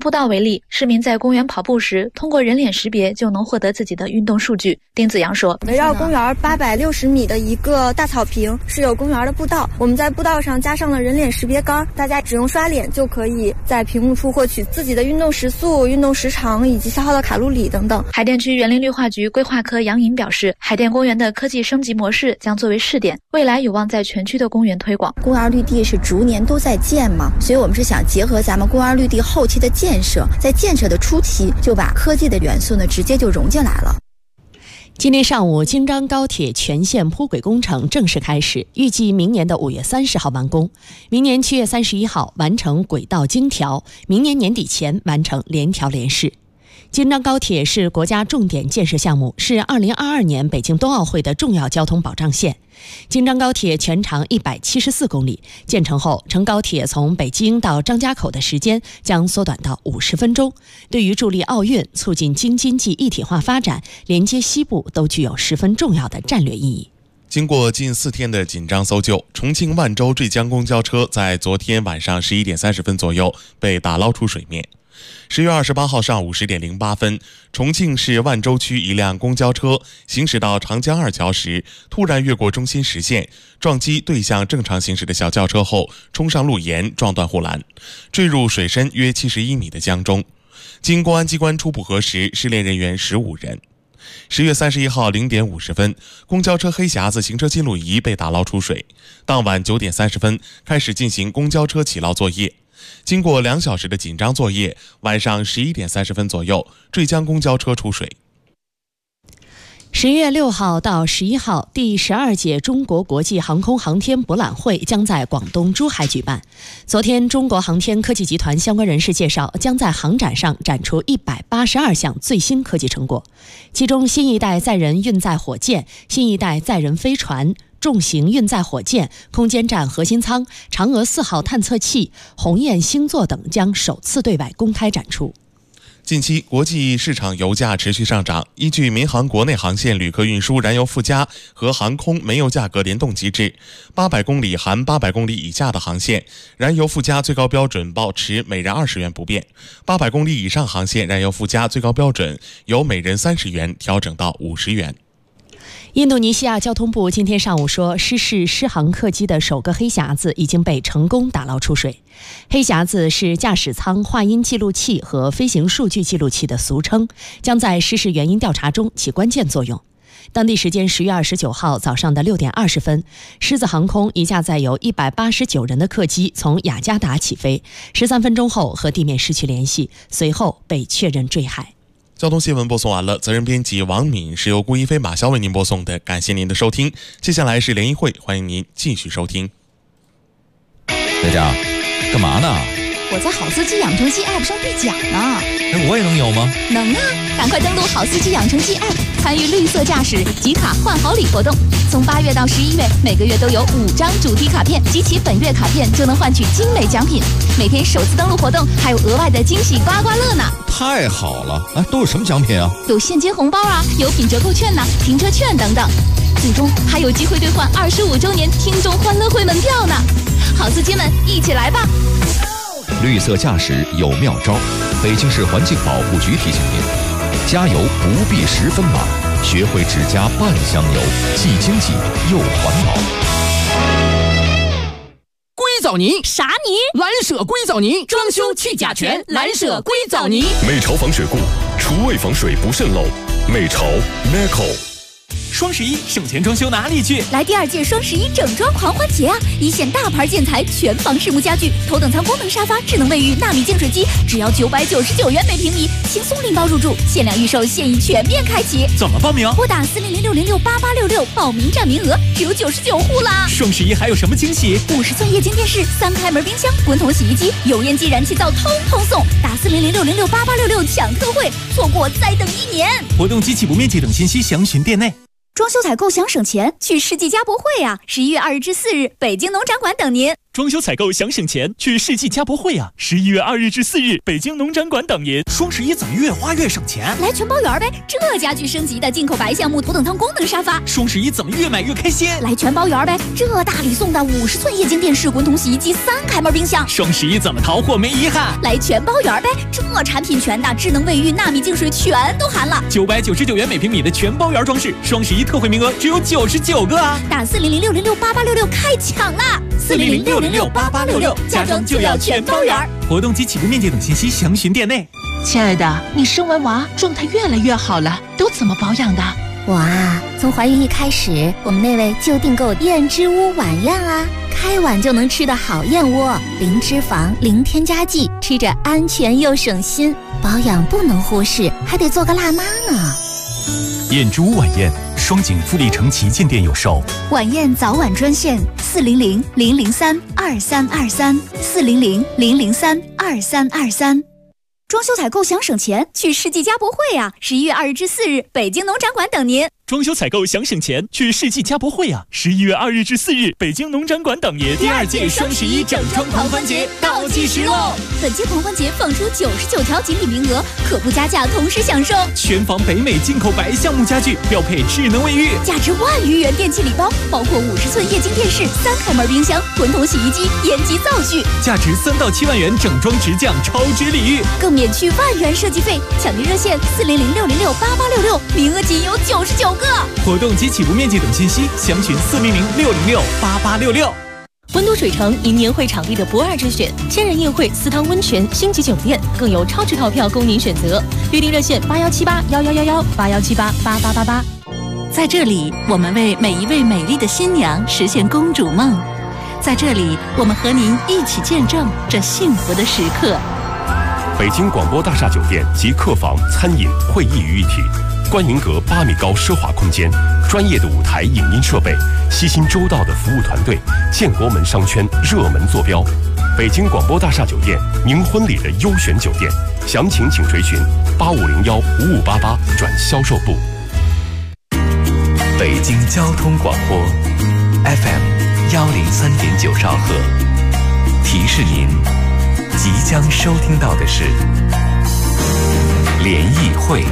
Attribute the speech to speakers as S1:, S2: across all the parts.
S1: 步道为例，市民在公园跑步时，通过人脸识别就能获得自己的运动数据。丁子阳说，
S2: 围绕公园860米的一个大草坪是有公园的步道，我们在步道上加上了人脸识别杆，大家只用刷脸就可以在屏幕处获取自己的运动时速、运动时长以及消耗的卡路里等等。
S1: 海淀区园林绿化局规划科杨颖表示，海淀公园的科技升级模式将作为试点，未来有望在全区的公园推广。
S3: 公园绿地是逐年都在建嘛，所以我们是想结合咱们公园绿地后期的建设，在建设的初期就把科技的元素呢直接就融进来了。
S4: 今天上午，京张高铁全线铺轨工程正式开始，预计明年的5月30号完工，明年7月31号完成轨道精调，明年年底前完成联调联试。京张高铁是国家重点建设项目，是2022年北京冬奥会的重要交通保障线。京张高铁全长174公里，建成后，乘高铁从北京到张家口的时间将缩短到50分钟，对于助力奥运、促进京津冀一体化发展、连接西部都具有十分重要的战略意义。
S5: 经过近4天的紧张搜救，重庆万州坠江公交车在昨天晚上11点30分左右被打捞出水面。10月28号上午10点08分，重庆市万州区一辆公交车行驶到长江2桥时，突然越过中心实线，撞击对向正常行驶的小轿车后，冲上路沿，撞断护栏，坠入水深约71米的江中。经公安机关初步核实，失联人员15人。10月31号0点50分，公交车黑匣子行车记录仪被打捞出水。当晚9点30分开始进行公交车起捞作业。经过2小时的紧张作业，晚上11点30分左右，坠江公交车出水。
S4: 10月6号到11号，第12届中国国际航空航天博览会将在广东珠海举办。昨天，中国航天科技集团相关人士介绍，将在航展上展出182项最新科技成果，其中新一代载人运载火箭、新一代载人飞船、重型运载火箭、空间站核心舱、嫦娥4号探测器、鸿雁星座等将首次对外公开展出。
S5: 近期国际市场油价持续上涨，依据民航国内航线旅客运输燃油附加和航空煤油价格联动机制，800公里含800公里以下的航线，燃油附加最高标准保持每人20元不变；800公里以上航线燃油附加最高标准由每人30元调整到50元。
S4: 印度尼西亚交通部今天上午说，失事狮航客机的首个黑匣子已经被成功打捞出水。黑匣子是驾驶舱话音记录器和飞行数据记录器的俗称，将在失事原因调查中起关键作用。当地时间10月29号早上的6点20分，狮子航空一架载有189人的客机从雅加达起飞，13分钟后和地面失去联系，随后被确认坠海。
S5: 交通新闻播送完了，责任编辑王敏是由顾一飞、马潇为您播送的，感谢您的收听。接下来是联谊会，欢迎您继续收听。
S6: 在家干嘛呢？
S7: 我在好司机养成记 App 上兑奖呢。
S6: 我也能有吗？
S7: 能啊，赶快登录好司机养成记 App， 参与绿色驾驶集卡换好礼活动。从8月到11月，每个月都有5张主题卡片，集齐本月卡片就能换取精美奖品。每天首次登录活动还有额外的惊喜刮刮乐呢。
S6: 太好了！都有什么奖品啊？
S7: 有现金红包啊，有品折扣券呐、停车券等等。最终还有机会兑换25周年听众欢乐会门票呢。好司机们，一起来吧！
S6: 绿色驾驶有妙招，北京市环境保护局提醒您：加油不必10分满，学会只加半箱油，既经济又环保。
S8: 硅藻泥
S7: 啥泥？
S8: 蓝舍硅藻泥，装修去甲醛，蓝舍硅藻泥。
S9: 美潮防水固，厨卫防水不渗漏。美潮 Neco。
S8: 双11省钱装修哪里去？
S7: 来第2届双11整装狂欢节啊！一线大牌建材，全房实木家具，头等舱功能沙发，智能卫浴，纳米净水机，只要999元每平米，轻松拎包入住，限量预售，现已全面开启。
S8: 怎么报名？
S7: 拨打4006068866，报名占名额只有99户啦！
S8: 双11还有什么惊喜
S7: ？50寸液晶电视，3开门冰箱，滚筒洗衣机，油烟机、燃气灶通通送。打4006068866抢特惠，错过再等1年。
S8: 活动及起步面积等信息详询店内。
S7: 装修采购想省钱，去世纪家博会啊！11月2日至4日，北京农展馆等您。
S10: 装修采购想省钱，去世纪家博会啊！11月2日至4日，北京农展馆等您。
S11: 双11怎么越花越省钱？
S7: 来全包圆呗！这家具升级的进口白橡木头等舱功能沙发。
S11: 双11怎么越买越开心？
S7: 来全包圆呗！这大礼送的50寸液晶电视、滚筒洗衣机、3开门冰箱。
S11: 双11怎么淘货没遗憾？
S7: 来全包圆呗！这产品全的，智能卫浴、纳米净水全都含了。
S11: 999元每平米的全包圆装饰，双11特惠名额只有99个啊！
S7: 打400-606-8866开抢啦！400-606-8866，家装就要全包圆。
S11: 活动及起步面积等信息详询店内。
S12: 亲爱的，你生完娃状态越来越好了，都怎么保养的？
S13: 我啊，从怀孕一开始，我们那位就订购燕之屋晚宴啊，开碗就能吃的好燕窝，零脂肪、零添加剂，吃着安全又省心。保养不能忽视，还得做个辣妈呢。
S14: 燕之屋晚宴，双井富力城旗舰店有售。
S7: 晚宴早晚专线400-003-2323 400-003-2323。装修采购想省钱，去世纪家博会啊！11月2日至4日，北京农展馆等您。
S10: 装修采购想省钱，去世纪家博会啊！11月2日至4日，北京农展馆等您。
S8: 第2届双11整装狂欢节倒计时喽！
S7: 本届狂欢节放出99条锦鲤名额，可不加价同时享受。
S11: 全房北美进口白橡木家具，标配智能卫浴，
S7: 价值1万余元电器礼包，包括50寸液晶电视、3开门冰箱、滚筒洗衣机、烟机灶具，
S11: 价值3到7万元整装直降超值礼遇，
S7: 更免去1万元设计费。抢订热线400-606-8866，名额仅有99个。
S11: 活动及起步面积等信息详询400-606-8866。
S15: 温都水城因年会场地的不二之选，千人宴会、私汤温泉、星级酒店，更有超值套票供您选择。预订热线8178111181788888。
S16: 在这里，我们为每一位美丽的新娘实现公主梦。在这里，我们和您一起见证这幸福的时刻。
S9: 北京广播大厦酒店集客房、餐饮、会议于一体。观云阁8米高奢华空间，专业的舞台影音设备，悉心周到的服务团队，建国门商圈热门坐标。北京广播大厦酒店，您婚礼的优选酒店，详情请垂询8501-5588转销售部。
S17: 北京交通广播 FM 103.9兆赫，提示您即将收听到的是联谊会。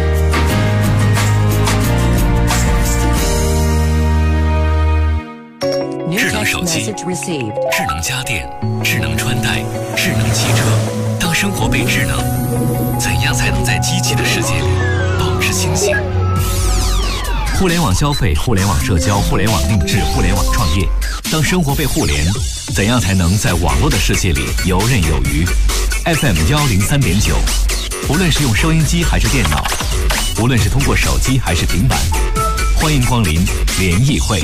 S17: 智能手机、智能家电、智能穿戴、智能汽车。当生活被智能，怎样才能在机器的世界里保持清醒？互联网消费、互联网社交、互联网定制、互联网创业。当生活被互联，怎样才能在网络的世界里游刃有余？ FM 103.9，无论是用收音机还是电脑，无论是通过手机还是平板，欢迎光临联谊会。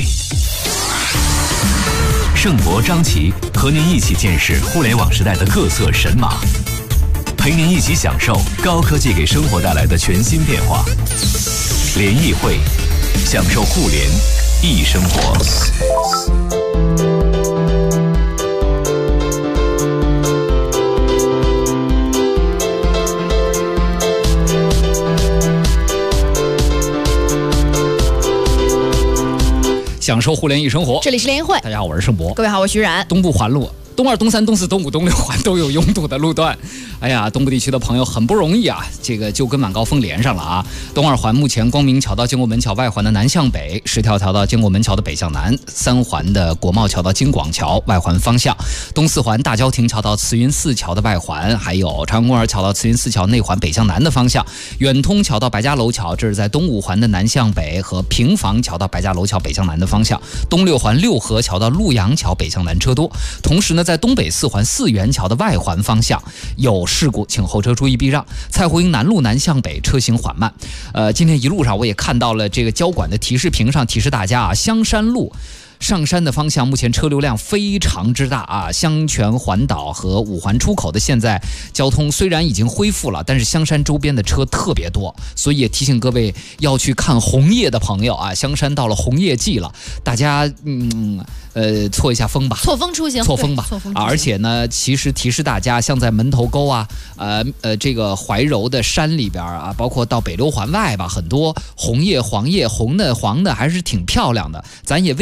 S17: 盛博、张琪和您一起见识互联网时代的各色神马，陪您一起享受高科技给生活带来的全新变化。联谊会，享受互联易生活。
S18: 享受互联易生活，
S19: 这里是联谊会。
S18: 大家好，我是盛博。
S19: 各位好，我是徐冉。
S18: 东部环路，东2、东3、东4、东5、东6环都有拥堵的路段。哎呀，东部地区的朋友很不容易啊，这个就跟晚高峰连上了啊。东2环目前光明桥到建国门桥外环的南向北，10条桥到建国门桥的北向南，3环的国贸桥到京广桥外环方向，东4环大郊亭桥到慈云寺桥的外环，还有朝阳公园桥到慈云寺桥内环北向南的方向，远通桥到白家楼桥，这是在东5环的南向北，和平房桥到白家楼桥北向南的方向，东6环六合桥到陆阳桥北向南车多。同时呢，在东北4环四元桥的外环方向有事故，请后车注意避让。蔡胡营南路南向北车行缓慢。今天一路上我也看到了这个交管的提示屏上提示大家啊，香山路上山的方向目前车流量非常之大啊，香泉环岛和5环出口的现在交通虽然已经恢复了，但是香山周边的车特别多，所以也提醒各位要去看红叶的朋友啊，香山到了红叶季了，大家错一下风吧，
S19: 错峰出行，
S18: 错峰吧，而且呢，其实提示大家，像在门头沟啊，这个怀柔的山里边啊，包括到北6环外吧，很多红叶、黄叶，红的、黄的还是挺漂亮的，咱也未必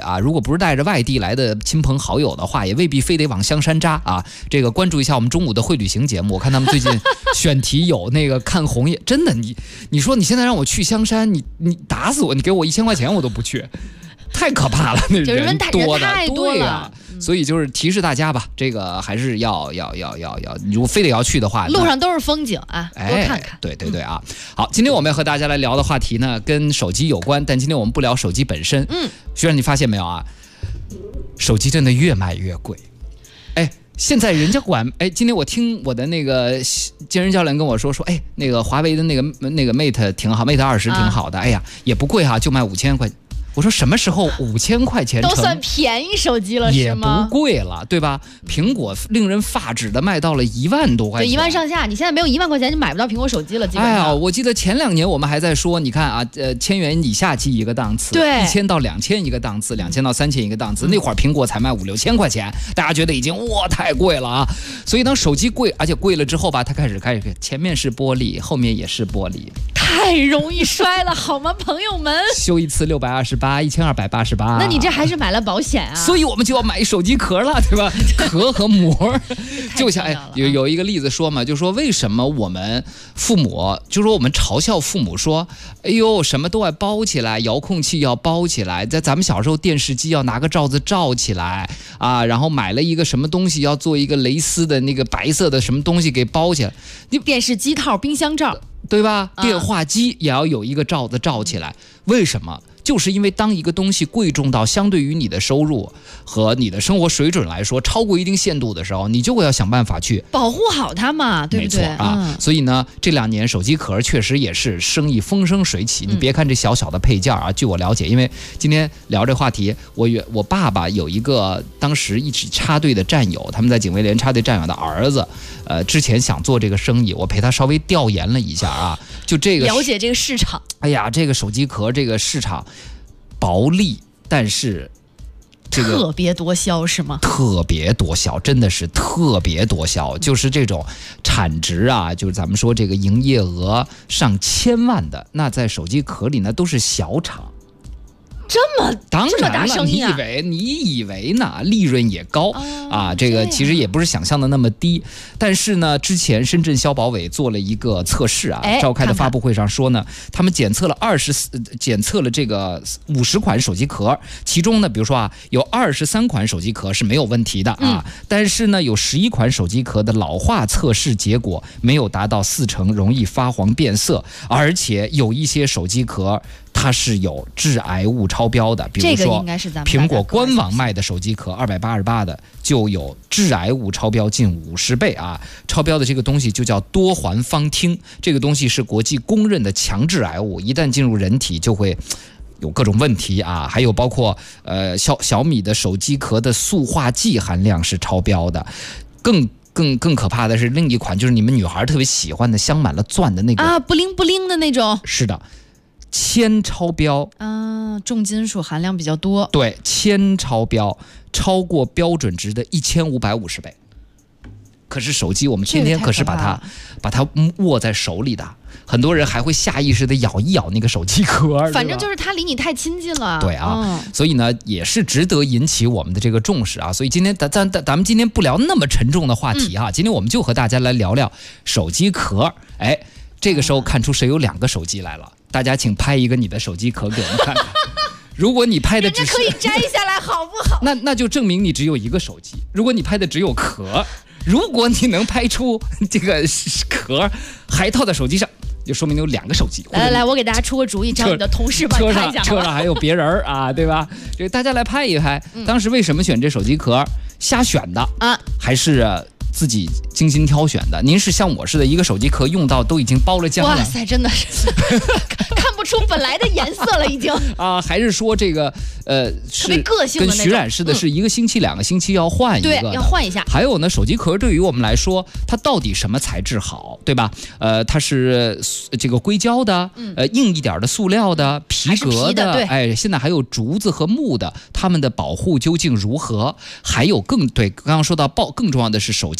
S18: 啊，如果不是带着外地来的亲朋好友的话，也未必非得往香山扎啊。这个关注一下我们中午的会旅行节目，我看他们最近选题有那个看红叶，真的，你说你现在让我去香山，你打死我，你给我1000块钱我都不去。太可怕了，那人多的，对呀，所以就是提示大家吧，这个还是要，如果非得要去的话，
S19: 路上都是风景啊，多看看。
S18: 对啊。好，今天我们要和大家来聊的话题呢，跟手机有关，但今天我们不聊手机本身。徐然，你发现没有啊？手机真的越卖越贵。现在人家管今天我听我的那个健身教练跟我说，那个华为的那个 Mate 挺好，Mate 20挺好的，也不贵哈，就卖5000块。我说什么时候5000块钱
S19: 都算便宜手机了是吗？
S18: 也不贵了，对吧？苹果令人发指的卖到了1万多块钱，
S19: 对，1万上下。你现在没有1万块钱，就买不到苹果手机了。基本上，
S18: 我记得前2年我们还在说，你看啊，1000元以下机一个档次，
S19: 对
S18: ，1000到2000一个档次，2000到3000一个档次。那会儿苹果才卖5、6千块钱，大家觉得已经太贵了啊。所以当手机贵，而且贵了之后吧，它开始前面是玻璃，后面也是玻璃，
S19: 太容易摔了，好吗，朋友们？
S18: 修一次628，1288。
S19: 那你这还是买了保险啊？
S18: 所以我们就要买手机壳了，对吧？壳和膜，就像有一个例子说嘛，就说为什么我们父母，就说我们嘲笑父母说，哎呦，什么都要包起来，遥控器要包起来，在咱们小时候电视机要拿个罩子罩起来啊，然后买了一个什么东西要做一个蕾丝的那个白色的什么东西给包起来，
S19: 你电视机套、冰箱罩，
S18: 对吧？电话机也要有一个罩子罩起来，为什么？就是因为当一个东西贵重到相对于你的收入和你的生活水准来说超过一定限度的时候，你就会要想办法去
S19: 保护好它嘛，对不对？
S18: 没错啊，所以呢，这2年手机壳确实也是生意风生水起。你别看这小小的配件啊，据我了解，因为今天聊这话题，我爸爸有一个当时一起插队的战友，他们在警卫连插队战友的儿子，之前想做这个生意，我陪他稍微调研了一下啊，就这个
S19: 了解这个市场。
S18: 哎呀，这个手机壳这个市场薄利，但是这个
S19: 特别多销是吗？
S18: 特别多销，真的是特别多销，就是这种产值啊，就是咱们说这个营业额上千万的，那在手机壳里呢都是小厂。
S19: 这么大生意啊！
S18: 你以为呢？利润也高啊，这个其实也不是想象的那么低。但是呢，之前深圳消保委做了一个测试啊，召开的发布会上说呢，他们检测了这个50款手机壳，其中呢，比如说啊，有23款手机壳是没有问题的啊，但是呢，有11款手机壳的老化测试结果没有达到40%容易发黄变色，而且有一些手机壳它是有致癌物超标的，比如说苹果官网卖的手机壳288的就有致癌物超标近50倍啊！超标的这个东西就叫多环芳烃，这个东西是国际公认的强致癌物，一旦进入人体就会有各种问题啊！还有包括小米的手机壳的塑化剂含量是超标的，更可怕的是另一款，就是你们女孩特别喜欢的镶满了钻的那个
S19: 啊，布灵布灵的那种。
S18: 是的。铅超标
S19: 啊，重金属含量比较多。
S18: 对，铅超标，超过标准值的1550倍。可是手机我们天天可是把它握在手里的，很多人还会下意识的咬一咬那个手机壳，
S19: 反正就是它离你太亲近了。
S18: 对啊，所以呢也是值得引起我们的这个重视啊。所以今天咱们今天不聊那么沉重的话题哈，今天我们就和大家来聊聊手机壳。这个时候看出谁有2个手机来了。大家请拍一个你的手机壳给我们看看。如果你拍的只是，
S19: 可以摘下来好不好？
S18: 那就证明你只有1个手机。如果你拍的只有壳，如果你能拍出这个壳还套在手机上，就说明你有2个手机。
S19: 来，我给大家出个主意，让你的同事帮你拍一下。
S18: 车上还有别人啊，对吧？这大家来拍一拍。当时为什么选这手机壳？瞎选的啊，还是自己精心挑选的？您是像我似的，一个手机壳用到都已经包了浆了？
S19: 哇塞，真的是看不出本来的颜色了，已经
S18: 啊？还是说这个
S19: 特别个性的那种？
S18: 跟徐冉似的，是1个星期、2个星期要换一个？
S19: 对，要换一下。
S18: 还有呢，手机壳对于我们来说，它到底什么材质好，对吧？它是这个硅胶的，硬一点的塑料的、皮革的，对，现在还有竹子和木的，它们的保护究竟如何？还有刚刚说到更重要的是手机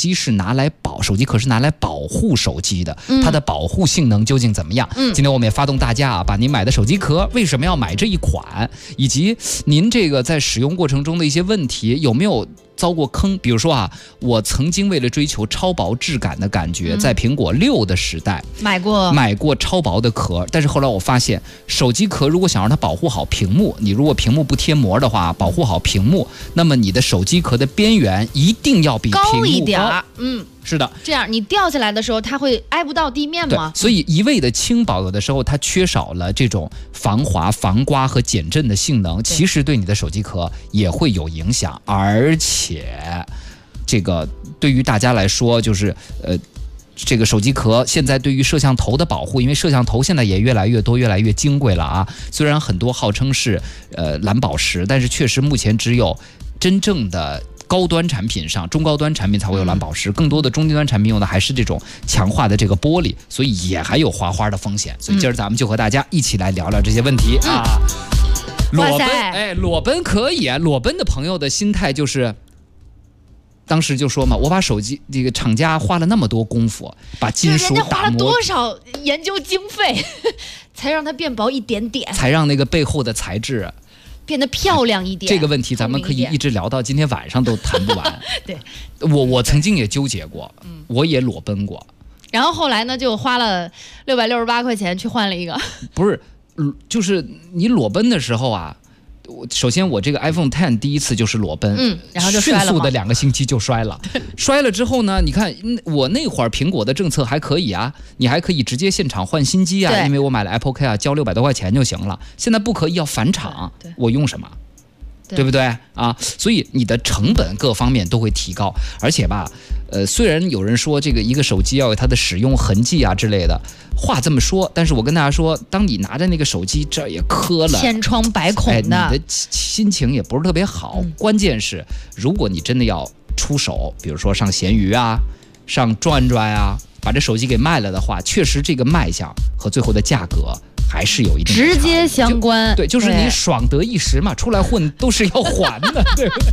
S18: 机是拿来手机壳是拿来保护手机的，它的保护性能究竟怎么样？今天我们也发动大家把您买的手机壳为什么要买这一款，以及您这个在使用过程中的一些问题有没有遭过坑？比如说我曾经为了追求超薄质感的感觉，在苹果6的时代买过超薄的壳，但是后来我发现，手机壳如果想让它保护好屏幕，你如果屏幕不贴膜的话，保护好屏幕，那么你的手机壳的边缘一定要比屏幕
S19: 高一点。
S18: 是的，
S19: 这样你掉下来的时候，它会挨不到地面吗？
S18: 所以一味的轻薄，有的时候它缺少了这种防滑、防刮和减震的性能，其实对你的手机壳也会有影响。而且，这个对于大家来说，就是这个手机壳现在对于摄像头的保护，因为摄像头现在也越来越多、越来越金贵了啊。虽然很多号称是蓝宝石，但是确实目前只有真正的高端产品上，中高端产品才会有蓝宝石，更多的中低端产品用的还是这种强化的这个玻璃，所以也还有划花的风险。所以今儿咱们就和大家一起来聊聊这些问题啊。裸奔，裸奔可以啊。裸奔的朋友的心态就是，当时就说嘛，我把手机这个厂家花了那么多功夫，把金属打磨，
S19: 人家花了多少研究经费，才让它变薄一点点，
S18: 才让那个背后的材质
S19: 变得漂亮一点。
S18: 这个问题咱们可以一直聊到今天晚上都谈不完。
S19: 对，
S18: 我曾经也纠结过，我也裸奔过。
S19: 然后后来呢，就花了668块钱去换了一个。
S18: 不是，就是你裸奔的时候啊，首先我这个 iPhone X 第一次就是裸奔，
S19: 然后就摔了，
S18: 迅速的2个星期就摔了。摔了之后呢，你看我那会儿苹果的政策还可以啊，你还可以直接现场换新机啊，因为我买了 Apple Care 啊，交600多块钱就行了。现在不可以，要返厂，我用什么？对不对啊？所以你的成本各方面都会提高，而且吧，虽然有人说这个一个手机要有它的使用痕迹啊之类的话这么说，但是我跟大家说，当你拿着那个手机这儿也磕了
S19: 千疮百孔的，
S18: 你的心情也不是特别好。关键是，如果你真的要出手，比如说上闲鱼啊，上转转啊，把这手机给卖了的话，确实这个卖相和最后的价格还是有一定
S19: 直接相关。
S18: 对，就是你爽得一时嘛，出来混都是要还的，对不对？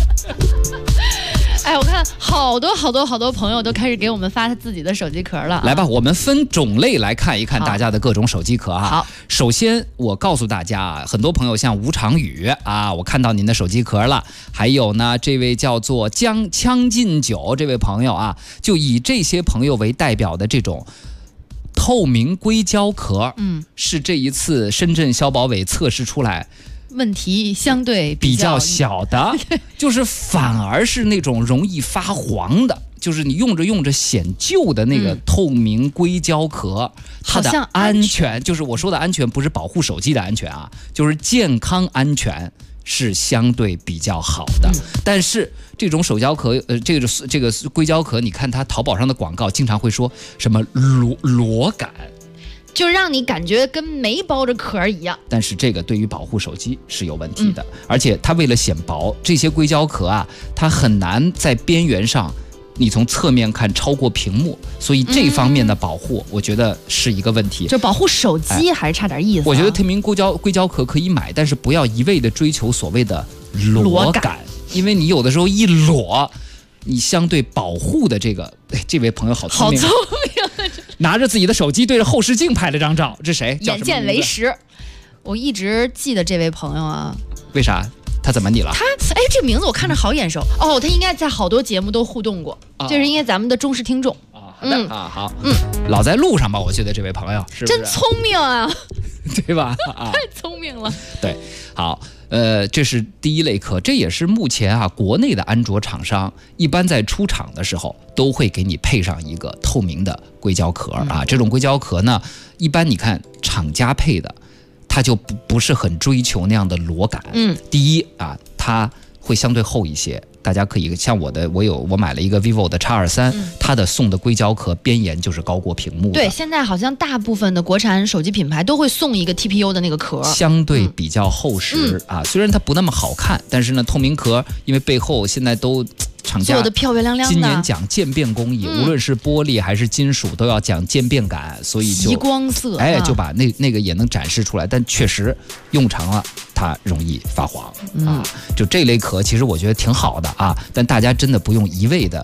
S19: 哎，我看好多朋友都开始给我们发他自己的手机壳了。
S18: 来吧，我们分种类来看一看大家的各种手机壳啊。
S19: 好，
S18: 首先我告诉大家啊，很多朋友像吴长宇啊，我看到您的手机壳了。还有呢，这位叫做将进酒这位朋友啊，就以这些朋友为代表的这种透明硅胶壳，是这一次深圳消保委测试出来
S19: 问题相对
S18: 比较小的，就是反而是那种容易发黄的，就是你用着显旧的那个透明硅胶壳，它的安全，就是我说的安全，不是保护手机的安全啊，就是健康安全是相对比较好的。但是这种手胶壳，这个硅胶壳，你看它淘宝上的广告经常会说什么裸感，
S19: 就让你感觉跟没包着壳一样。
S18: 但是这个对于保护手机是有问题的，而且它为了显薄，这些硅胶壳啊，它很难在边缘上你从侧面看超过屏幕，所以这方面的保护我觉得是一个问题。
S19: 就保护手机还是差点意思。
S18: 我觉得透明硅胶壳可以买，但是不要一味的追求所谓的裸感，因为你有的时候一裸，你相对保护的这位朋友好聪明，拿着自己的手机对着后视镜拍了张照，这谁？
S19: 眼见为实。我一直记得这位朋友啊。
S18: 为啥？他怎么你了？
S19: 这名字我看着好眼熟哦，他应该在好多节目都互动过，这是应该咱们的忠实听众。
S18: 好，老在路上吧，我觉得这位朋友是不是
S19: 真聪明啊？
S18: 对吧？
S19: 太聪明了。
S18: 对，好，这是第一类壳，这也是目前啊国内的安卓厂商一般在出厂的时候都会给你配上一个透明的硅胶壳啊。这种硅胶壳呢，一般你看厂家配的，它就不是很追求那样的裸感。第一啊，它会相对厚一些。大家可以像我买了一个 vivo 的 X23，它的送的硅胶壳边沿就是高过屏幕的。
S19: 对，现在好像大部分的国产手机品牌都会送一个 TPU 的那个壳，
S18: 相对比较厚实啊。虽然它不那么好看，但是呢，透明壳因为背后现在都厂家
S19: 做的漂漂亮亮的，
S18: 今年讲渐变工艺，无论是玻璃还是金属都要讲渐变感，所以就
S19: 极光色，
S18: 就把那个也能展示出来。但确实用长了，它容易发黄啊。就这类壳，其实我觉得挺好的啊，但大家真的不用一味的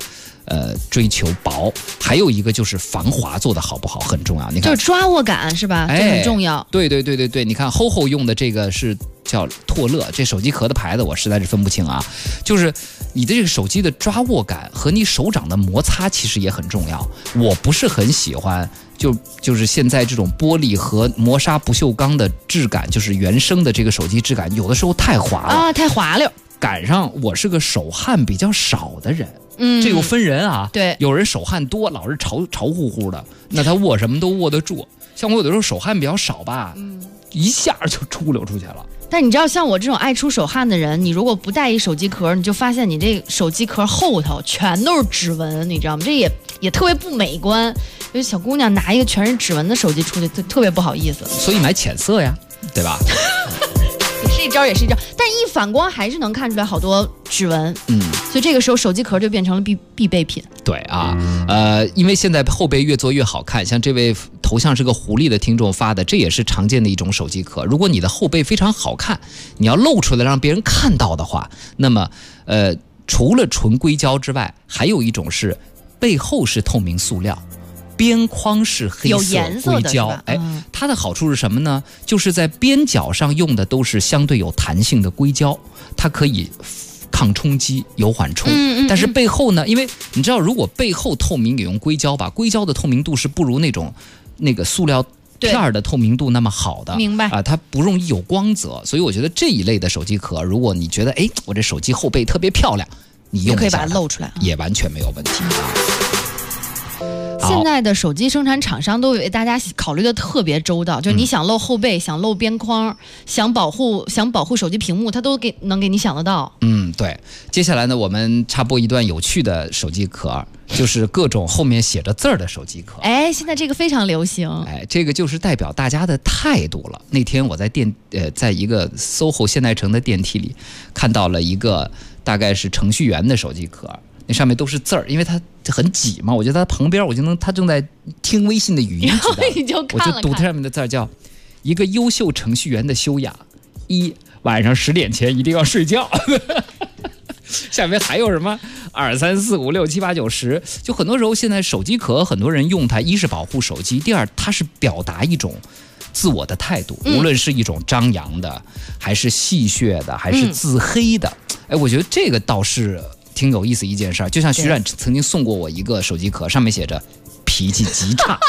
S18: 追求薄，还有一个就是防滑做的好不好很重要。你看，
S19: 就是抓握感是吧？这很重要。
S18: 对，你看 HOHO 用的这个是叫拓乐，这手机壳的牌子我实在是分不清啊。就是你的这个手机的抓握感和你手掌的摩擦其实也很重要。我不是很喜欢。就是现在这种玻璃和磨砂不锈钢的质感，就是原生的这个手机质感，有的时候太滑了
S19: 啊，太滑溜。
S18: 赶上我是个手汗比较少的人，这又分人啊。
S19: 对，
S18: 有人手汗多，老是潮乎乎的，那他握什么都握得住。像我有的时候手汗比较少吧，一下就出溜出去了。
S19: 但你知道，像我这种爱出手汗的人，你如果不带一手机壳，你就发现你这手机壳后头全都是指纹，你知道吗？这也特别不美观。有小姑娘拿一个全是指纹的手机出去，就特别不好意思。
S18: 所以买浅色呀，对吧？
S19: 也是一招，但一反光还是能看出来好多指纹。所以这个时候手机壳就变成了必备品。
S18: 对啊，因为现在后背越做越好看，像这位头像是个狐狸的听众发的，这也是常见的一种手机壳。如果你的后背非常好看，你要露出来让别人看到的话，那么除了纯硅胶之外，还有一种是背后是透明塑料。边框是黑色硅胶，它的好处是什么呢？就是在边角上用的都是相对有弹性的硅胶，它可以抗冲击、有缓冲。但是背后呢，因为你知道，如果背后透明也用硅胶吧，硅胶的透明度是不如那个塑料片的透明度那么好的。
S19: 明白啊，
S18: 它不容易有光泽，所以我觉得这一类的手机壳，如果你觉得我这手机后背特别漂亮，你用一下
S19: 可以把它露出来，
S18: 也完全没有问题啊。
S19: 现在的手机生产厂商都为大家考虑的特别周到，就是你想露后背、想露边框、想保护手机屏幕，它都能给你想得到。
S18: 对。接下来呢，我们插播一段有趣的手机壳，就是各种后面写着字儿的手机壳。
S19: 现在这个非常流行。
S18: 这个就是代表大家的态度了。那天我在一个 SOHO 现代城的电梯里看到了一个大概是程序员的手机壳。那上面都是字儿，因为它很挤嘛，我觉得它旁边他正在听微信的语音，我就读它上面的字儿叫“一个优秀程序员的修养：1晚上10点前一定要睡觉”。下面还有什么2、3、4、5、6、7、8、9、10，就很多时候现在手机壳很多人用它，一是保护手机，第二它是表达一种自我的态度，无论是一种张扬的，还是戏谑的，还是自黑的。我觉得这个倒是挺有意思一件事儿。就像徐冉曾经送过我一个手机壳，上面写着脾气极差。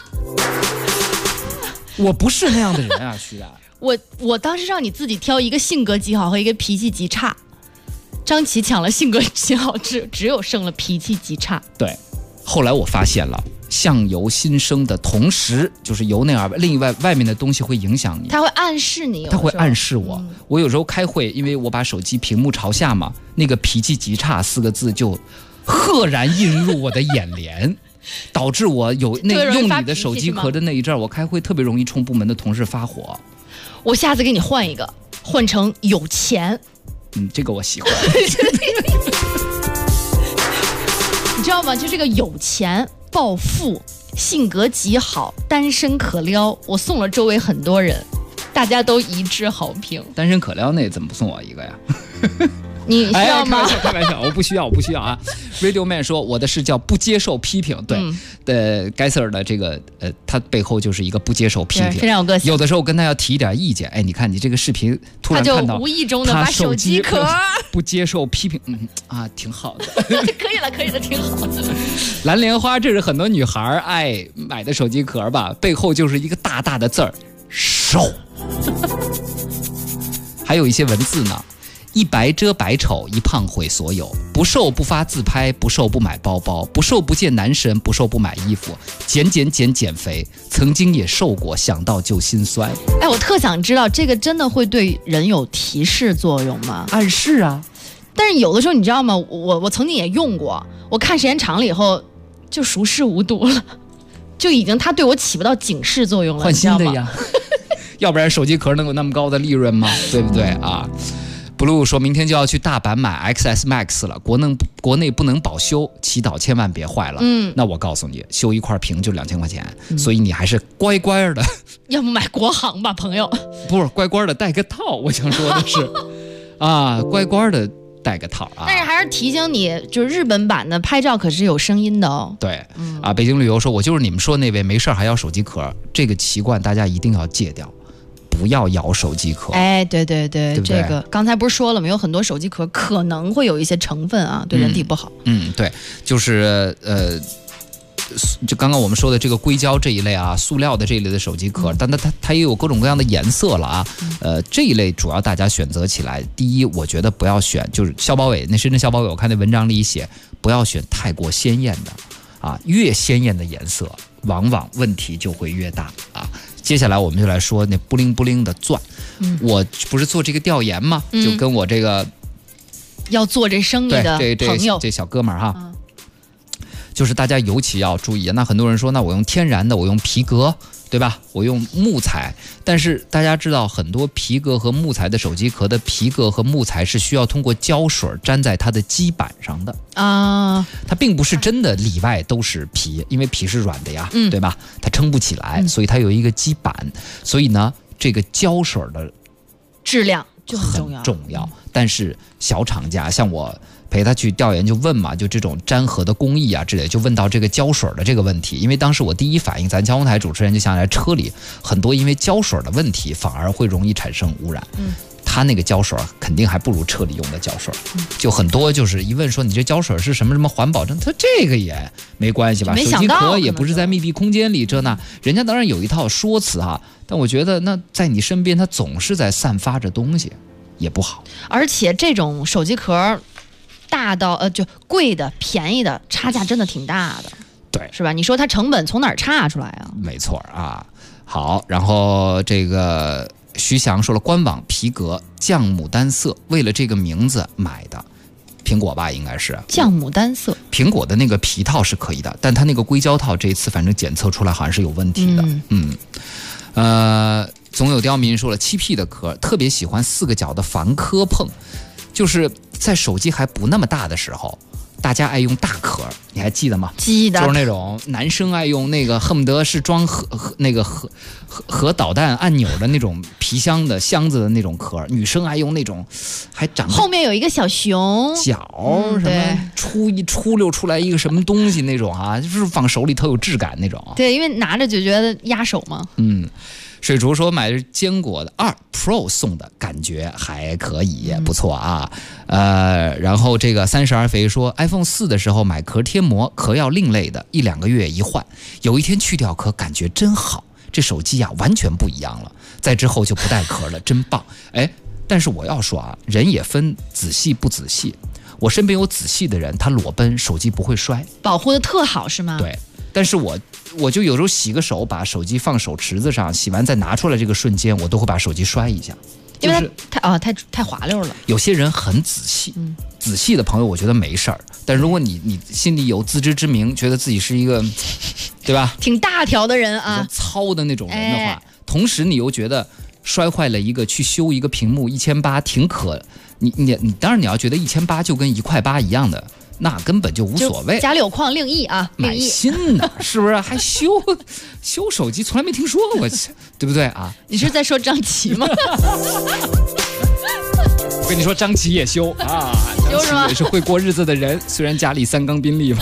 S18: 我不是那样的人啊，徐冉。
S19: 我当时让你自己挑一个性格极好和一个脾气极差，张琪抢了性格极好，只有剩了脾气极差。
S18: 对，后来我发现了，相由心生的同时，就是由内而外，另外面的东西会影响你，
S19: 它会暗示你，
S18: 它会暗示我。我有时候开会，因为我把手机屏幕朝下嘛，那个脾气极差4个字就赫然印入我的眼帘。导致我用你的手机壳的那一阵儿，我开会特别容易冲部门的同事发火。
S19: 我下次给你换一个，换成有钱。
S18: 这个我喜欢。
S19: 你知道吗？就这个有钱、暴富、性格极好、单身可撩，我送了周围很多人，大家都一致好评。
S18: 单身可撩那怎么不送我一个呀？
S19: 你需要吗？
S18: 开玩笑，我不需要啊。Radio Man 说我的是叫不接受批评，对的，该 Sir 的这个他背后就是一个不接受批评，
S19: 非常有个性。
S18: 有的时候跟他要提一点意见，你看你这个视频突然看到，
S19: 他就无意中的把手机壳
S18: 不接受批评，挺好的。
S19: 可以的，挺好的。
S18: 蓝莲花，这是很多女孩爱买的手机壳吧？背后就是一个大大的字儿，瘦。还有一些文字呢。一白遮百丑，一胖毁所有。不瘦不发自拍，不瘦不买包包，不瘦不见男神，不瘦不买衣服。减肥，曾经也瘦过，想到就心酸。
S19: 我特想知道这个真的会对人有提示作用吗？
S18: 暗示啊。
S19: 但是有的时候你知道吗？我曾经也用过，我看时间长了以后就熟视无睹了，就已经它对我起不到警示作用了。
S18: 换新的呀，要不然手机壳能有那么高的利润吗？对不对啊？Blue 说明天就要去大阪买 XS Max 了，国内不能保修，祈祷千万别坏了。那我告诉你，修一块屏就2000块钱，所以你还是乖乖的。
S19: 要不买国行吧，朋友。
S18: 不是乖乖的带个套，我想说的是，乖乖的带个套啊。
S19: 但是还是提醒你，就是日本版的拍照可是有声音的哦。
S18: 对，北京旅游说，我就是你们说那位没事还要手机壳，这个习惯大家一定要戒掉，不要咬手机壳。
S19: 哎，对对对，
S18: 对不对？
S19: 这个刚才不是说了吗？有很多手机壳可能会有一些成分啊，对人体不好。
S18: 对，就是就刚刚我们说的这个硅胶这一类啊，塑料的这一类的手机壳，但它也有各种各样的颜色了啊。这一类主要大家选择起来，第一，我觉得不要选，就是消保委那深圳消保委，我看那文章里写，不要选太过鲜艳的啊，越鲜艳的颜色，往往问题就会越大啊。接下来我们就来说那布灵布灵的钻，我不是做这个调研吗？就跟我这个
S19: 要做这生意的朋友，
S18: 这小哥们儿哈。就是大家尤其要注意，那很多人说，那我用天然的，我用皮革，对吧？我用木材，但是大家知道，很多皮革和木材的手机壳的皮革和木材是需要通过胶水粘在它的基板上的啊，它并不是真的里外都是皮，因为皮是软的呀，对吧？它撑不起来，所以它有一个基板，所以呢，这个胶水的
S19: 质量就
S18: 很重要。但是小厂家像我陪他去调研就问嘛，就这种粘合的工艺啊之类，就问到这个胶水的这个问题。因为当时我第一反应，咱交通台主持人就想起来，车里很多因为胶水的问题反而会容易产生污染。他那个胶水肯定还不如车里用的胶水，就很多就是一问说你这胶水是什么什么环保证，他这个也没关系吧？手机壳也不是在密闭空间里这那，人家当然有一套说辞哈，但我觉得那在你身边，它总是在散发着东西，也不好。
S19: 而且这种手机壳大到就贵的便宜的差价真的挺大的，
S18: 对，
S19: 是吧？你说它成本从哪儿差出来啊？
S18: 没错啊。好，然后这个徐翔说了，官网皮革酱牡丹色，为了这个名字买的，苹果吧应该是
S19: 酱牡丹色。
S18: 苹果的那个皮套是可以的，但它那个硅胶套这一次反正检测出来好像是有问题的。总有刁民说了，7P 的壳特别喜欢4个角的防磕碰，就是在手机还不那么大的时候，大家爱用大壳，你还记得吗？
S19: 记得，
S18: 就是那种男生爱用那个恨不得是装核导弹按钮的那种皮箱的箱子的那种壳，女生爱用那种还长
S19: 后面有一个小熊
S18: 角，什么出溜出来一个什么东西那种啊，就是放手里特有质感那种。
S19: 对，因为拿着就觉得压手嘛。
S18: 水竹说买的坚果的2 Pro 送的，感觉还可以，不错啊。然后这个32肥说 iPhone 4的时候买壳贴膜，壳要另类的，1-2个月一换，有一天去掉壳，感觉真好，这手机呀完全不一样了。再之后就不带壳了，真棒。但是我要说啊，人也分仔细不仔细。我身边有仔细的人，他裸奔手机不会摔，保
S19: 护的特好是吗？
S18: 对。但是我就有时候洗个手，把手机放手池子上，洗完再拿出来这个瞬间，我都会把手机摔一下，
S19: 因为它太滑溜了。
S18: 有些人很仔细，仔细的朋友我觉得没事儿，但如果你心里有自知之明，觉得自己是一个，对吧？
S19: 挺大条的人啊，
S18: 糙的那种人的话，同时你又觉得摔坏了一个去修一个屏幕1800挺可，你当然你要觉得1800就跟1.8块一样的。那根本就无所谓，
S19: 甲柳矿另议啊，
S18: 买新的是不是？还修手机，从来没听说过，对不对啊？
S19: 你是在说张琪吗？
S18: 我跟你说，张琪也修啊，
S19: 修是吗？
S18: 也是会过日子的人，虽然家里3缸宾利吧。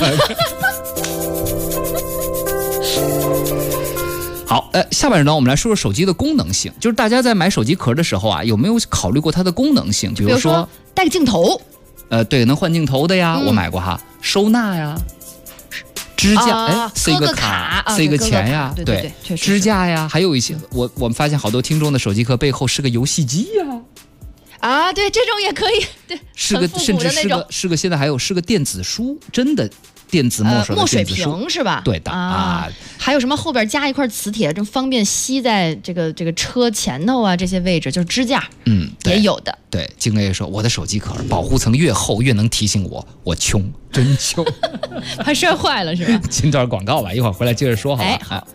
S18: 好，下面呢，我们来说说手机的功能性，就是大家在买手机壳的时候啊，有没有考虑过它的功能性？比如说
S19: 带个镜头。
S18: 对，能换镜头的呀，我买过哈，收纳呀，支架，塞个卡，塞个钱呀，
S19: 对，
S18: 支架呀，还有一些，我们发现好多听众的手机壳背后是个游戏机呀，
S19: 啊，对，这种也可以，对，
S18: 甚至是个现在还有是个电子书，真的。电子墨水的电子书
S19: 墨水屏是吧？
S18: 对的啊，
S19: 还有什么后边加一块磁铁，正方便吸在这个车前头啊这些位置，就是支架，也有的。
S18: 对，金哥也说，我的手机壳保护层越厚，越能提醒我穷，真穷，
S19: 怕摔坏了是吧？
S18: 进段广告吧，一会儿回来接着说好吧？
S19: 好。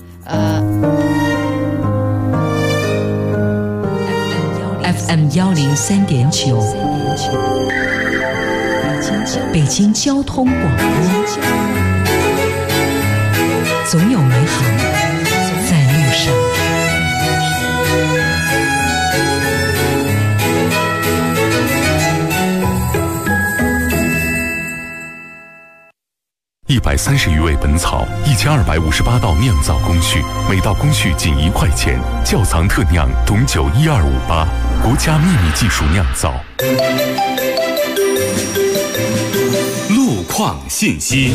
S20: FM 103.9。北京交通广播，总有美好在路上。
S9: 1230余味本草，1258道酿造工序，每道工序仅1块钱。窖藏特酿董酒12588，国家秘密技术酿造。
S17: 路况信息。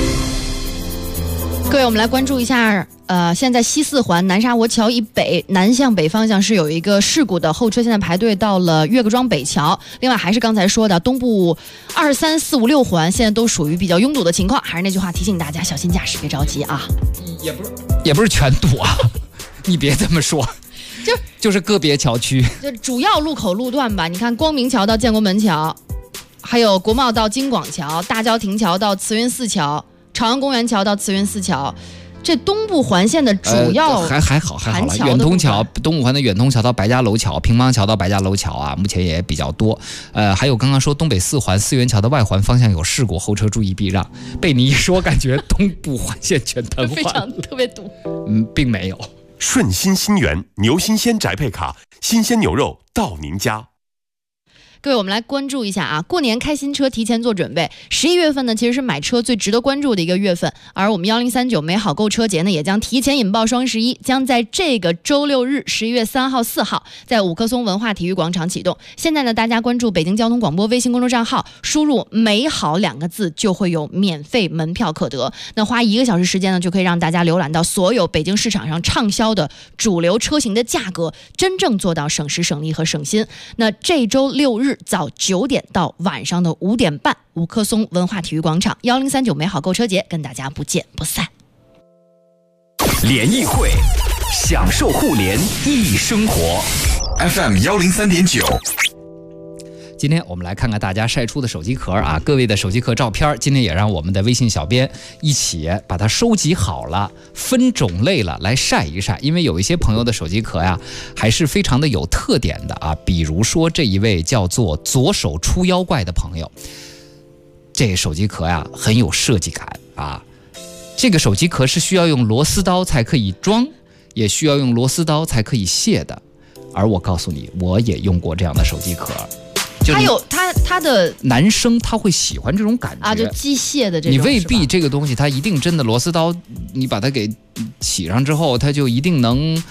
S19: 各位，我们来关注一下，现在西四环南沙窝桥以北南向北方向是有一个事故的，后车现在排队到了岳各庄北桥。另外还是刚才说的东部2、3、4、5、6环现在都属于比较拥堵的情况。还是那句话，提醒大家小心驾驶，别着急啊。
S18: 也不是全堵啊，你别这么说，就是个别桥区，
S19: 就主要路口路段吧。你看光明桥到建国门桥，还有国贸到京广桥，大郊亭桥到慈云寺桥，朝阳公园桥到慈云寺桥，这东部环线的主要
S18: 还好了。远通桥，东五环的远通桥到白家楼桥，乒乓桥到白家楼桥啊，目前也比较多。还有刚刚说东北四环四元桥的外环方向有事故，后车注意避让。被你一说，感觉东部环线全瘫痪，
S19: 非常特别堵。
S18: 并没有。
S9: 顺心新源牛新鲜宅配卡，新鲜牛肉到您家。
S19: 各位，我们来关注一下啊，过年开新车提前做准备。11月份呢，其实是买车最值得关注的一个月份，而我们1039美好购车节呢，也将提前引爆双11，将在这个周六日11月3号、4号，在五棵松文化体育广场启动。现在呢，大家关注北京交通广播微信公众账号，输入“美好”2个字，就会有免费门票可得。那花1个小时时间呢，就可以让大家浏览到所有北京市场上畅销的主流车型的价格，真正做到省时省力和省心。那这周六日早9点到晚上的5点半，五棵松文化体育广场1039美好购车节，跟大家不见不散。
S17: 联谊会，享受互联易生活。FM 103.9。
S18: 今天我们来看看大家晒出的手机壳啊，各位的手机壳照片，今天也让我们的微信小编一起把它收集好了，分种类了来晒一晒。因为有一些朋友的手机壳呀，还是非常的有特点的啊。比如说这一位叫做左手出妖怪的朋友，这手机壳呀很有设计感啊。这个手机壳是需要用螺丝刀才可以装，也需要用螺丝刀才可以卸的。而我告诉你，我也用过这样的手机壳。
S19: 他的
S18: 男生他会喜欢这种感觉
S19: 啊，就机械的这种。
S18: 你未必这个东西它一定真的螺丝刀，你把它给起上之后，它就一定能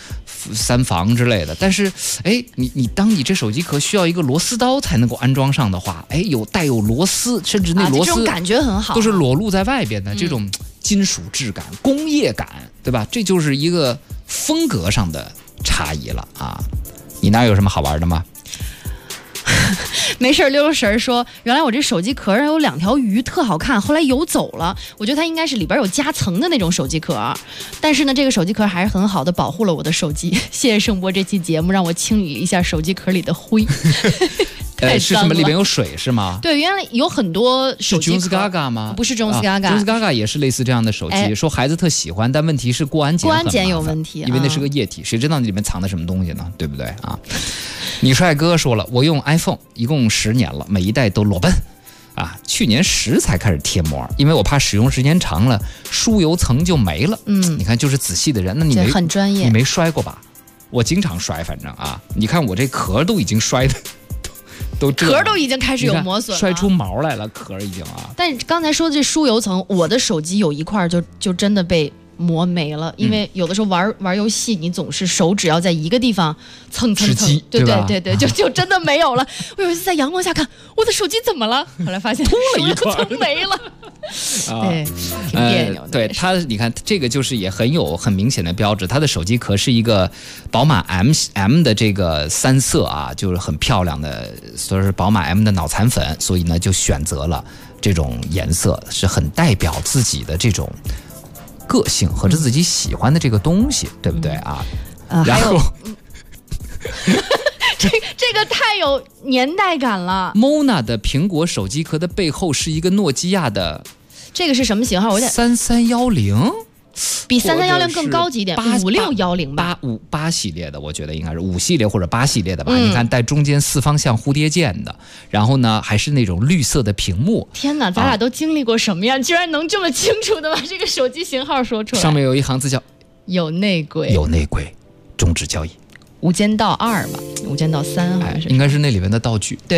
S18: 3防之类的。但是，哎，当你这手机壳需要一个螺丝刀才能够安装上的话，哎，带有螺丝，甚至那螺丝
S19: 这种感觉很好，
S18: 都是裸露在外边的这种金属质感、工业感，对吧？这就是一个风格上的差异了啊！你那有什么好玩的吗？
S19: 没事溜溜神说，原来我这手机壳上有2条鱼，特好看，后来游走了。我觉得它应该是里边有夹层的那种手机壳，但是呢，这个手机壳还是很好的保护了我的手机。谢谢盛波这期节目让我清理了一下手机壳里的灰。
S18: 是什么？里面有水是吗？
S19: 对，原来有很多手机壳。
S18: 是 Jones Gaga 吗？
S19: 不是 Jones Gaga，Jones
S18: Gaga 也是类似这样的手机，说孩子特喜欢，但问题是过安检
S19: 有问题，
S18: 因为那是个液体，谁知道你里面藏的什么东西呢？对不对啊？你帅哥说了，我用 iPhone 一共10年了，每一代都裸奔啊，去年10才开始贴膜，因为我怕使用时间长了疏油层就没了。你看就是仔细的人，那你
S19: 很专业，
S18: 你没摔过吧？我经常摔，反正啊，你看我这壳都已经摔的。
S19: 壳都已经开始有磨损了，
S18: 摔出毛来了，壳已经啊。
S19: 但刚才说的这疏油层，我的手机有一块就真的被磨没了，因为有的时候玩游戏，你总是手指要在一个地方蹭，对，就真的没有了。我有一次在阳光下看，我的手机怎么了？后来发现
S18: 秃了一块，
S19: 没了。对，挺别扭的。
S18: 对它，你看这个就是也很明显的标志，它的手机壳是一个宝马 M 的这个3色啊，就是很漂亮的，所以是宝马 M 的脑残粉，所以呢就选择了这种颜色，是很代表自己的这种个性和自己喜欢的这个东西，对不对啊？然后
S19: 这个太有年代感了。
S18: Mona 的苹果手机壳的背后是一个诺基亚的，
S19: 这个是什么型号？我
S18: 3310，
S19: 比3310更高级一点，5610吧
S18: ，8系列的，我觉得应该是5系列或者8系列的吧。你看带中间4方向蝴蝶键的，然后呢还是那种绿色的屏幕。
S19: 天哪，咱俩都经历过什么呀？居然能这么清楚的把这个手机型号说出来。
S18: 上面有一行字叫
S19: 有内鬼，
S18: 终止交易。
S19: 无间道2吧，无间道3好像是，
S18: 应该是那里面的道具。
S19: 对，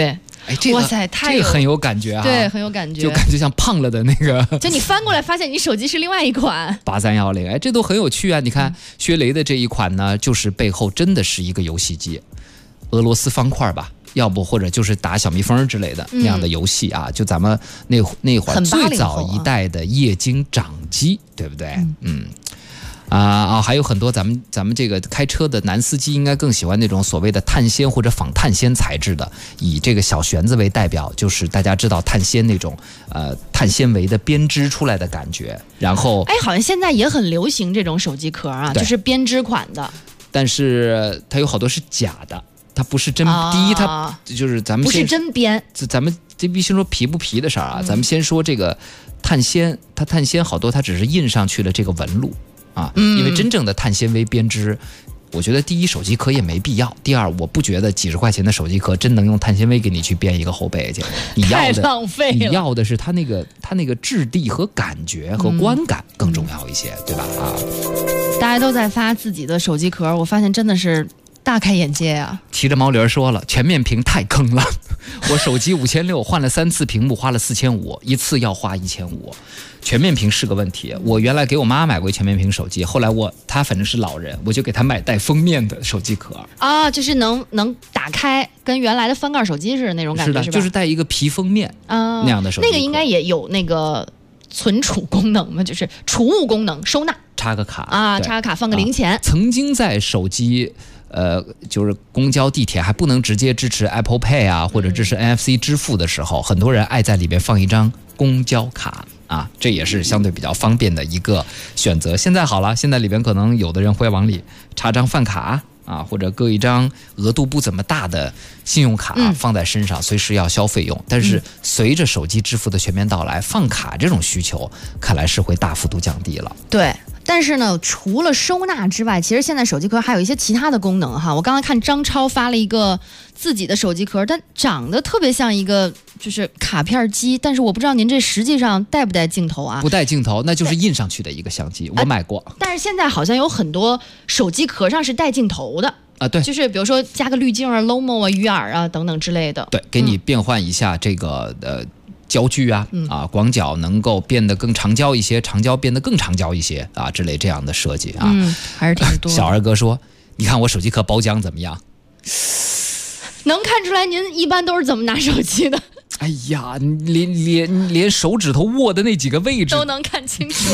S18: 哎，这个
S19: 哇塞，
S18: 这个很有感觉啊，
S19: 对，很有感觉，
S18: 就感觉像胖了的那个。
S19: 就你翻过来发现你手机是另外一款
S18: 8310，哎，这都很有趣啊！你看薛雷的这一款呢，就是背后真的是一个游戏机，俄罗斯方块吧。要不或者就是打小蜜蜂之类的那样的游戏啊，就咱们那会儿最早一代的液晶掌机，对不对？还有很多咱们这个开车的男司机应该更喜欢那种所谓的碳纤或者仿碳纤材质的，以这个小旋子为代表，就是大家知道碳纤那种碳纤维的编织出来的感觉。然后
S19: 好像现在也很流行这种手机壳啊，就是编织款的，
S18: 但是它有好多是假的。它不是真，第一，它就是咱们
S19: 不是真编，
S18: 咱们这必须说皮不皮的事儿啊。咱们先说这个碳纤，它碳纤好多它只是印上去了这个纹路啊，因为真正的碳纤维编织，我觉得第一手机壳也没必要，第二我不觉得几十块钱的手机壳真能用碳纤维给你去编一个后背去，你要的
S19: 太浪费了，
S18: 你要的是它那个质地和感觉和观感更重要一些，对吧？啊，
S19: 大家都在发自己的手机壳，我发现真的是。大开眼界啊！
S18: 骑着毛驴说了，全面屏太坑了。我手机5600换了3次屏幕，花了4500，一次要花1500。全面屏是个问题。我原来给我妈买过全面屏手机，后来她反正是老人，我就给她买带封面的手机壳
S19: 啊，就是能打开，跟原来的翻盖手机似的那种感觉，
S18: 是吧？就是带一个皮封面那样的手机壳。
S19: 那个应该也有那个存储功能嘛，就是储物功能，收纳。
S18: 插个卡
S19: 啊，插个卡放个零钱。
S18: 曾经在手机。就是公交、地铁还不能直接支持 Apple Pay 啊，或者支持 NFC 支付的时候，很多人爱在里边放一张公交卡啊，这也是相对比较方便的一个选择。现在好了，现在里边可能有的人会往里插张饭卡啊，或者搁一张额度不怎么大的信用卡放在身上，随时要消费用。但是随着手机支付的全面到来，放卡这种需求看来是会大幅度降低了。
S19: 对。但是呢，除了收纳之外，其实现在手机壳还有一些其他的功能哈。我刚才看张超发了一个自己的手机壳，但长得特别像一个就是卡片机，但是我不知道您这实际上带不带镜头啊？
S18: 不带镜头，那就是印上去的一个相机，我买过。
S19: 但是现在好像有很多手机壳上是带镜头的。
S18: 对，
S19: 就是比如说加个滤镜啊、Lomo 啊、鱼饵啊等等之类的。
S18: 对，给你变换一下这个焦距啊，广角能够变得更长焦一些，长焦变得更长焦一些啊，之类这样的设计啊，
S19: 还是挺多。
S18: 小二哥说：“你看我手机壳包浆怎么样？”
S19: 能看出来您一般都是怎么拿手机的？
S18: 哎呀，连手指头握的那几个位置
S19: 都能看清楚。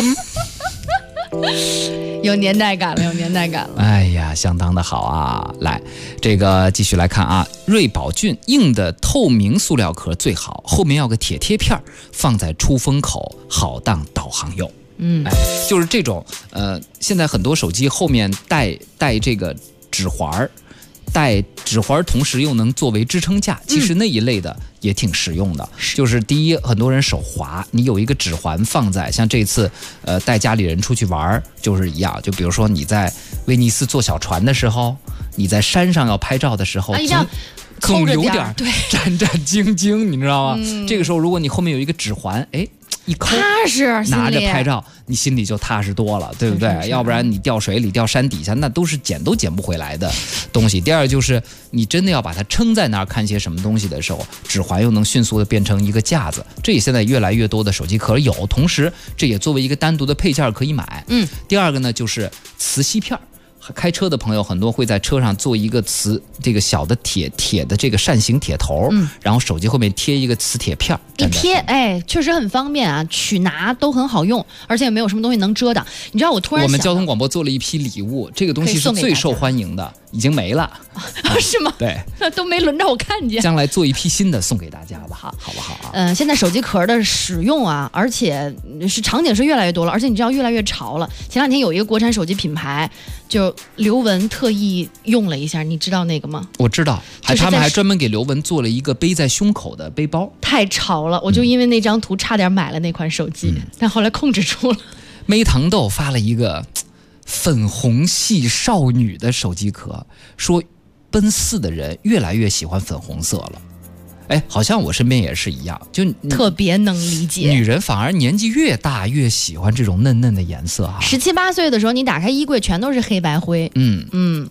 S19: 有年代感了，有年代感了。
S18: 哎呀，相当的好啊！来，这个继续来看啊，瑞宝骏硬的透明塑料壳最好，后面要个铁贴片，放在出风口，好当导航用。就是这种现在很多手机后面带这个指环。带指环同时又能作为支撑架，其实那一类的也挺实用的。就是第一，很多人手滑，你有一个指环放在，像这次带家里人出去玩就是一样。就比如说你在威尼斯坐小船的时候，你在山上要拍照的时候，总有点战战兢兢，你知道吗？这个时候如果你后面有一个指环，一抠
S19: 踏实，
S18: 拿着拍照，你心里就踏实多了，对不对？要不然你掉水里、掉山底下，那都是捡都捡不回来的东西。第二就是你真的要把它撑在那儿看些什么东西的时候，指环又能迅速的变成一个架子。这也现在越来越多的手机壳有，同时这也作为一个单独的配件可以买。第二个呢就是磁吸片。开车的朋友很多会在车上做一个这个小的铁的这个扇形铁头，然后手机后面贴一个磁铁片，
S19: 一贴，确实很方便啊，取拿都很好用，而且也没有什么东西能遮挡。你知道我突然
S18: 我们交通广播做了一批礼物，这个东西是最受欢迎的，已经没了，
S19: 是吗？
S18: 对，
S19: 都没轮着我看见。
S18: 将来做一批新的送给大家吧，好不好啊？
S19: 现在手机壳的使用啊，而且是场景是越来越多了，而且你知道越来越潮了。前两天有一个国产手机品牌，就刘雯特意用了一下，你知道那个吗？
S18: 我知道，他们还专门给刘雯做了一个背在胸口的背包，
S19: 太潮了！我就因为那张图差点买了那款手机，但后来控制住了。
S18: 梅糖豆发了一个粉红系少女的手机壳，说奔4的人越来越喜欢粉红色了。好像我身边也是一样，就
S19: 特别能理解。
S18: 女人反而年纪越大越喜欢这种嫩嫩的颜色啊。
S19: 17、18岁的时候，你打开衣柜全都是黑白灰。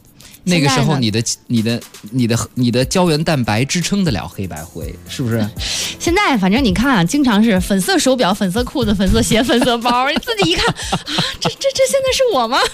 S18: 那个时候你的胶原蛋白支撑得了黑白灰，是不是？
S19: 现在反正你看啊，经常是粉色手表、粉色裤子、粉色鞋、粉色包，你自己一看啊，这现在是我吗？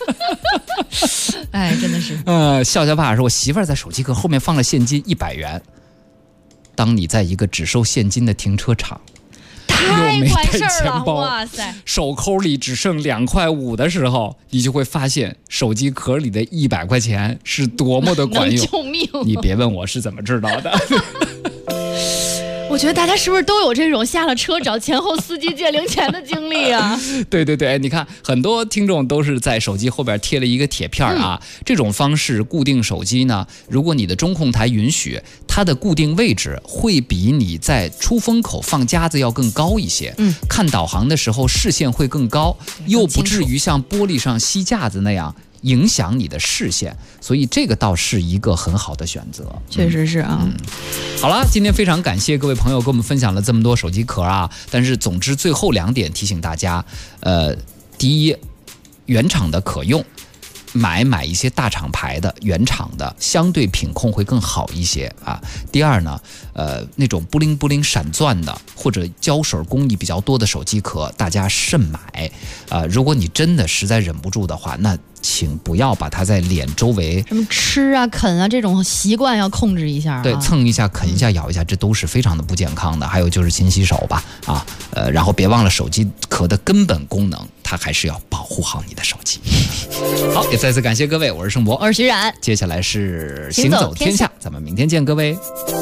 S19: 哎，真的是。
S18: 笑笑爸说，我媳妇儿在手机壳后面放了现金100元。当你在一个只收现金的停车场，
S19: 太管事儿了，哇塞！
S18: 手抠里只剩2.5块的时候，你就会发现手机壳里的100块钱是多么的管用。
S19: 救命！
S18: 你别问我是怎么知道的。
S19: 我觉得大家是不是都有这种下了车找前后司机借零钱的经历啊？
S18: 对，你看很多听众都是在手机后边贴了一个铁片啊。这种方式固定手机呢，如果你的中控台允许，它的固定位置会比你在出风口放夹子要更高一些。看导航的时候视线会更高，又不至于像玻璃上吸架子那样影响你的视线，所以这个倒是一个很好的选择。
S19: 确实是啊。
S18: 好了，今天非常感谢各位朋友跟我们分享了这么多手机壳啊。但是总之最后2点提醒大家，第一，原厂的可用，买一些大厂牌的原厂的，相对品控会更好一些啊。第二呢，那种布灵布灵闪钻的或者胶水工艺比较多的手机壳，大家慎买。如果你真的实在忍不住的话，那请不要把它在脸周围
S19: 什么吃啊、啃啊这种习惯要控制一下。
S18: 对，蹭一下、啃一下、咬一下，这都是非常的不健康的。还有就是勤洗手吧，然后别忘了手机壳的根本功能，它还是要保护好你的手机。好，也再次感谢各位，我是盛博，
S19: 我是徐冉，
S18: 接下来是行走天下，咱们明天见，各位。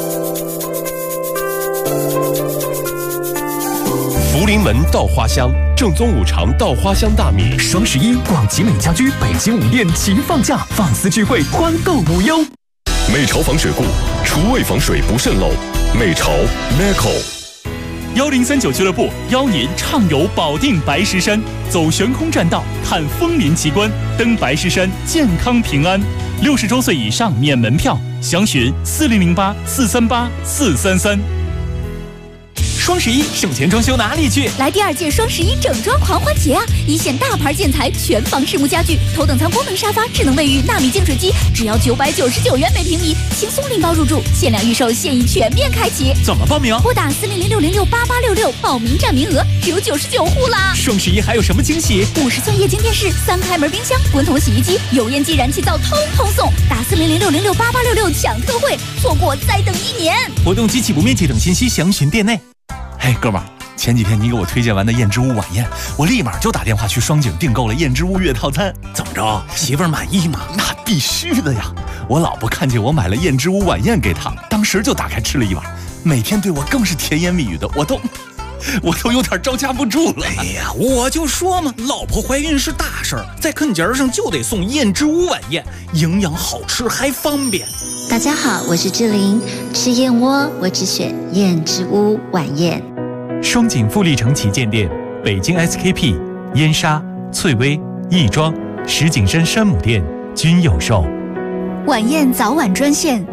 S9: 福临门稻花香，正宗五常稻花香大米。
S14: 双11，广奇美家居北京5店齐放假，放肆聚会，欢购无忧。
S9: 美潮防水布，厨卫防水不渗漏。美潮 Meco。
S10: 1039俱乐部邀您畅游保定白石山，走悬空栈道，看枫林奇观，登白石山，健康平安。60周岁以上免门票，详询4008 438 433。
S11: 双11省钱装修哪里去？
S13: 来第2届双11整装狂欢节啊！一线大牌建材、全房实木家具、头等舱功能沙发、智能卫浴、纳米净水机，只要999元每平米，轻松拎包入住，限量预售，现已全面开启。
S11: 怎么报名？
S13: 拨打400668866，报名占名额只有99户啦！
S11: 双11还有什么惊喜
S13: ？50寸液晶电视、3开门冰箱、滚筒洗衣机、油烟机、燃气灶通通送！打400668866抢特惠，错过再等1年。
S11: 活动及起步面积等信息详询店内。
S21: 嘿，哥们儿，前几天你给我推荐完的燕之屋晚宴，我立马就打电话去双井订购了燕之屋月套餐。
S11: 怎么着，媳妇儿满意吗？
S21: 那必须的呀！我老婆看见我买了燕之屋晚宴给她，当时就打开吃了一碗，每天对我更是甜言蜜语的，我都有点招架不住了。
S11: 哎呀，我就说嘛，老婆怀孕是大事儿，在坑节上就得送燕之屋晚宴，营养好吃还方便。
S22: 大家好，我是志玲，吃燕窝我只选燕之屋晚宴。
S14: 双井富力城旗舰店、北京 SKP、燕莎、翠微、亦庄、石景山山姆店均有售。
S13: 晚宴早晚专线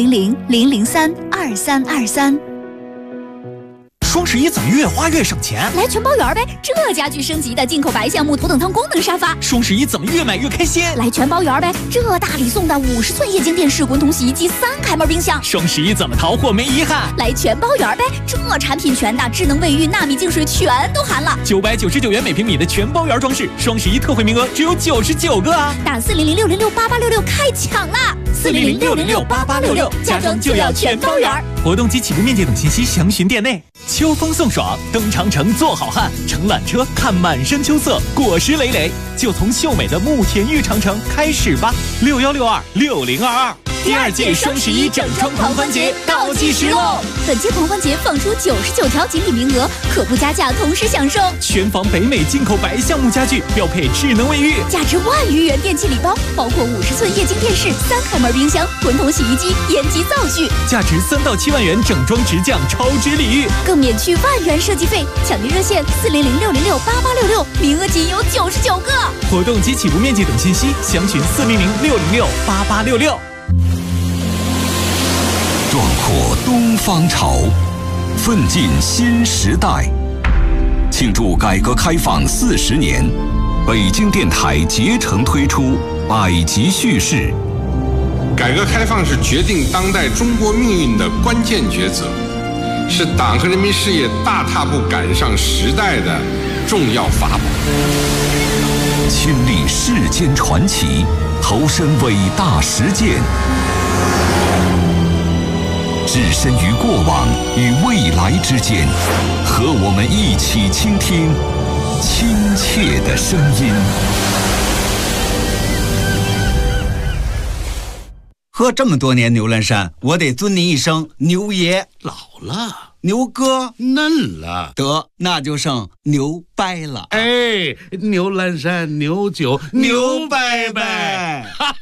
S13: 400-003-2323。
S11: 双11怎么越花越省钱？
S13: 来全包圆呗！这家具升级的进口白橡木头等舱功能沙发。
S11: 双11怎么越买越开心？
S13: 来全包圆呗！这大礼送的50寸液晶电视、滚筒洗衣机、3开门冰箱。
S11: 双11怎么淘货没遗憾？
S13: 来全包圆呗！这产品全的，智能卫浴、纳米净水全都含了。
S11: 999元每平米的全包圆装饰，双11特惠名额只有99个啊！
S13: 打400-606-8866开抢啦！400-606-8866，家装就要全包圆。
S11: 活动及起步面积等信息详询店内。秋风送爽，登长城做好汉，乘缆车看满山秋色，果实累累，就从秀美的慕田峪长城开始吧。61626022，第2届双11整装狂欢节倒计时喽！
S13: 本届狂欢节放出99条锦鲤名额，可不加价，同时享受
S11: 全房北美进口白橡木家具，标配智能卫浴，
S13: 价值1万余元电器礼包，包括50寸液晶电视、3开门冰箱、滚筒洗衣机、烟机灶具，
S11: 价值3到7万元整装直降超值礼遇，
S13: 更免去1万元设计费。抢订热线400-606-8866，名额仅有99个。
S11: 活动及起步面积等信息详询400-606-8866。
S6: 壮阔东方潮，奋进新时代。庆祝改革开放40年，北京电台竭诚推出百集叙事，
S1: 改革开放是决定当代中国命运的关键抉择，是党和人民事业大踏步赶上时代的重要法宝。
S6: 亲历世间传奇，投身伟大实践，置身于过往与未来之间，和我们一起倾听亲切的声音。
S2: 喝这么多年牛栏山，我得尊您一声牛爷。
S23: 老了，
S2: 牛哥
S23: 嫩了，
S2: 得那就剩牛掰了。
S23: 哎，牛栏山牛酒牛掰掰，
S2: 哈